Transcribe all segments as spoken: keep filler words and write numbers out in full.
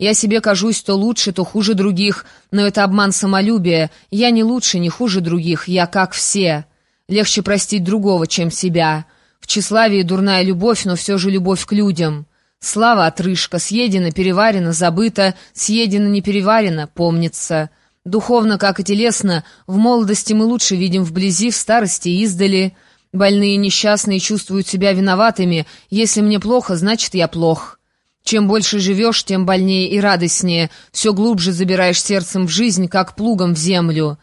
Я себе кажусь то лучше, то хуже других, но это обман самолюбия. Я не лучше, не хуже других, я как все. Легче простить другого, чем себя. В тщеславии дурная любовь, но все же любовь к людям. Слава отрыжка, съедена, переварена, забыта, съедена, не переварена, помнится. Духовно, как и телесно, в молодости мы лучше видим вблизи, в старости издали. Больные и несчастные чувствуют себя виноватыми. Если мне плохо, значит, я плох. Чем больше живешь, тем больнее и радостнее. Все глубже забираешь сердцем в жизнь, как плугом в землю.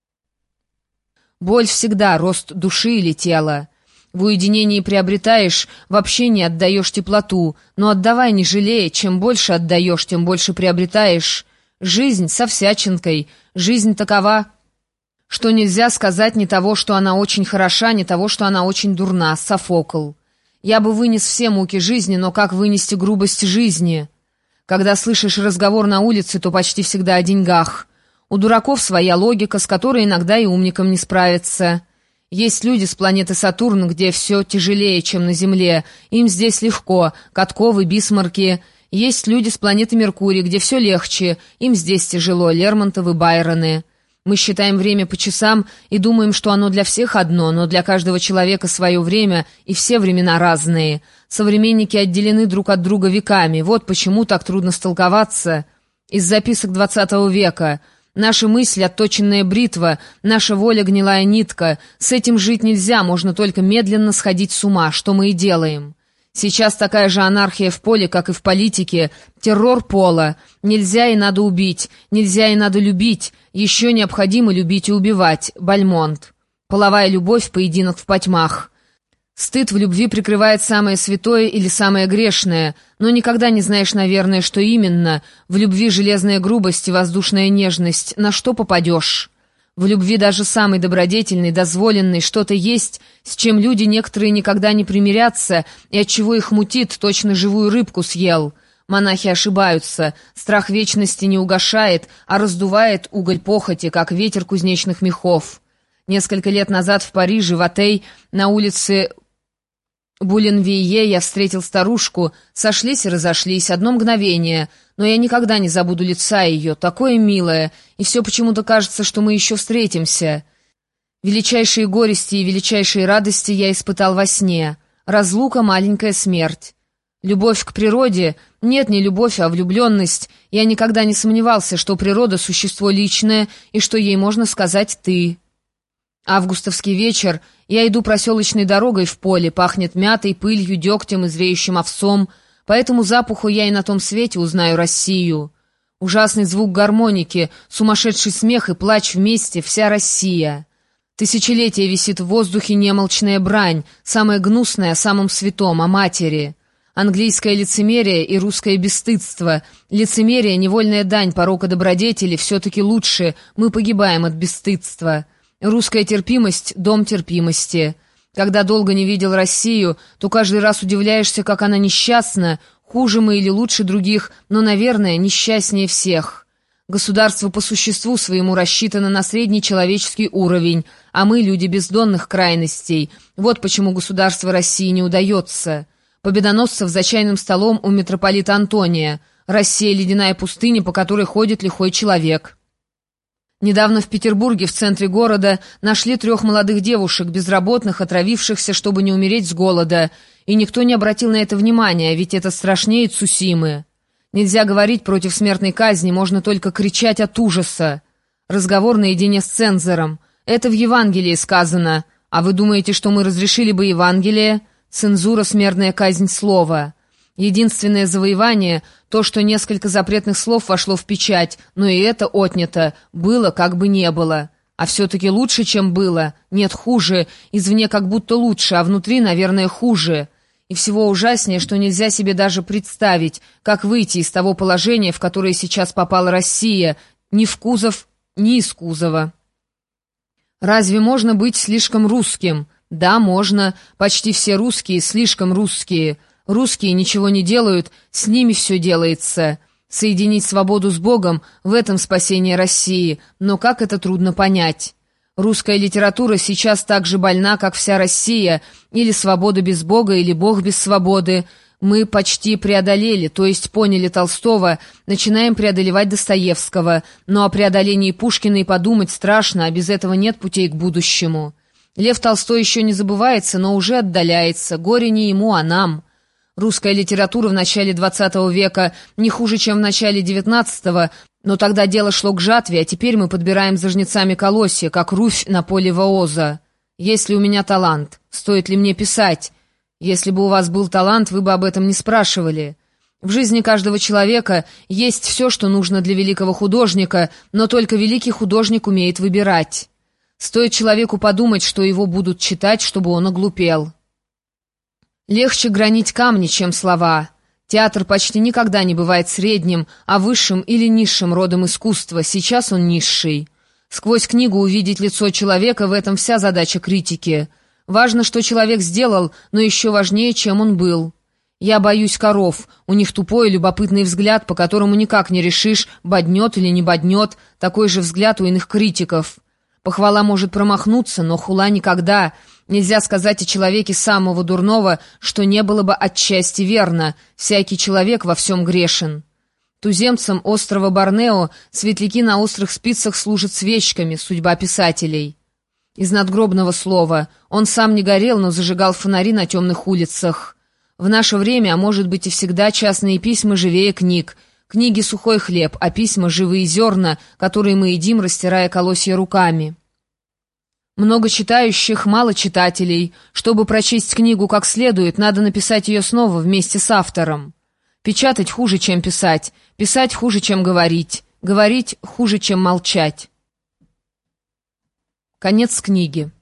Боль всегда рост души или тела. В уединении приобретаешь, в общении отдаешь теплоту, но отдавай не жалея, чем больше отдаешь, тем больше приобретаешь. Жизнь со всячинкой, жизнь такова, что нельзя сказать ни того, что она очень хороша, ни того, что она очень дурна. Софокл. Я бы вынес все муки жизни, но как вынести грубость жизни? Когда слышишь разговор на улице, то почти всегда о деньгах. У дураков своя логика, с которой иногда и умникам не справиться. Есть люди с планеты Сатурн, где все тяжелее, чем на Земле. Им здесь легко. Катковы, Бисмарки. Есть люди с планеты Меркурий, где все легче. Им здесь тяжело. Лермонтовы, Байроны. Мы считаем время по часам и думаем, что оно для всех одно, но для каждого человека свое время, и все времена разные. Современники отделены друг от друга веками. Вот почему так трудно столковаться. Из записок двадцатого века. Наши мысли — отточенная бритва, наша воля — гнилая нитка. С этим жить нельзя, можно только медленно сходить с ума, что мы и делаем. Сейчас такая же анархия в поле, как и в политике. Террор пола. Нельзя и надо убить, нельзя и надо любить. Еще необходимо любить и убивать. Бальмонт. Половая любовь, поединок в потьмах. Стыд в любви прикрывает самое святое или самое грешное, но никогда не знаешь, наверное, что именно. В любви железная грубость и воздушная нежность. На что попадешь? В любви даже самый добродетельный, дозволенный, что-то есть, с чем люди некоторые никогда не примирятся, и от чего их мутит, точно живую рыбку съел. Монахи ошибаются. Страх вечности не угашает, а раздувает уголь похоти, как ветер кузнечных мехов. Несколько лет назад в Париже, в Атей, на улице Буленвие я встретил старушку. Сошлись и разошлись, одно мгновение. Но я никогда не забуду лица ее, такое милое, и все почему-то кажется, что мы еще встретимся. Величайшие горести и величайшие радости я испытал во сне. Разлука — маленькая смерть. Любовь к природе? Нет, не любовь, а влюбленность. Я никогда не сомневался, что природа — существо личное, и что ей можно сказать «ты». Августовский вечер. Я иду проселочной дорогой в поле, пахнет мятой, пылью, дегтем и зреющим овсом. По этому запаху я и на том свете узнаю Россию. Ужасный звук гармоники, сумасшедший смех и плач вместе — вся Россия. Тысячелетия висит в воздухе немолчная брань, самая гнусная о самом святом, о матери. Английское лицемерие и русское бесстыдство. Лицемерие — невольная дань порока добродетели, все-таки лучше, мы погибаем от бесстыдства. Русская терпимость — дом терпимости. Когда долго не видел Россию, то каждый раз удивляешься, как она несчастна, хуже мы или лучше других, но, наверное, несчастнее всех. Государство по существу своему рассчитано на средний человеческий уровень, а мы — люди бездонных крайностей. Вот почему государство России не удается. Победоносцев за чайным столом у митрополита Антония. Россия — ледяная пустыня, по которой ходит лихой человек. Недавно в Петербурге, в центре города, нашли трех молодых девушек, безработных, отравившихся, чтобы не умереть с голода. И никто не обратил на это внимания, ведь это страшнее Цусимы. Нельзя говорить против смертной казни, можно только кричать от ужаса. Разговор наедине с цензором. Это в Евангелии сказано. А вы думаете, что мы разрешили бы Евангелие? Цензура — смертная казнь слова. Единственное завоевание — то, что несколько запретных слов вошло в печать, но и это отнято, было как бы не было. А все-таки лучше, чем было. Нет, хуже, извне как будто лучше, а внутри, наверное, хуже. И всего ужаснее, что нельзя себе даже представить, как выйти из того положения, в которое сейчас попала Россия, ни в кузов, ни из кузова. Разве можно быть слишком русским? Да, можно. Почти все русские слишком русские. Русские ничего не делают, с ними все делается. Соединить свободу с Богом — в этом спасение России, но как это трудно понять. Русская литература сейчас так же больна, как вся Россия, или свобода без Бога, или Бог без свободы. Мы почти преодолели, то есть поняли Толстого, начинаем преодолевать Достоевского, но о преодолении Пушкина и подумать страшно, а без этого нет путей к будущему. Лев Толстой еще не забывается, но уже отдаляется, горе не ему, а нам. Русская литература в начале двадцатого века не хуже, чем в начале девятнадцатого, но тогда дело шло к жатве, а теперь мы подбираем за жнецами колосья, как руфь на поле вооза. Есть ли у меня талант? Стоит ли мне писать? Если бы у вас был талант, вы бы об этом не спрашивали. В жизни каждого человека есть все, что нужно для великого художника, но только великий художник умеет выбирать. Стоит человеку подумать, что его будут читать, чтобы он оглупел. Легче гранить камни, чем слова. Театр почти никогда не бывает средним, а высшим или низшим родом искусства, сейчас он низший. Сквозь книгу увидеть лицо человека — в этом вся задача критики. Важно, что человек сделал, но еще важнее, чем он был. Я боюсь коров, у них тупой и любопытный взгляд, по которому никак не решишь, боднет или не боднет, такой же взгляд у иных критиков. Похвала может промахнуться, но хула никогда. Нельзя сказать о человеке самого дурного, что не было бы отчасти верно. Всякий человек во всем грешен. Туземцам острова Борнео светляки на острых спицах служат свечками, судьба писателей. Из надгробного слова. Он сам не горел, но зажигал фонари на темных улицах. В наше время, а может быть и всегда, частные письма живее книг. Книги — сухой хлеб, а письма — живые зерна, которые мы едим, растирая колосья руками. Много читающих, мало читателей. Чтобы прочесть книгу как следует, надо написать ее снова вместе с автором. Печатать хуже, чем писать. Писать хуже, чем говорить. Говорить хуже, чем молчать. Конец книги.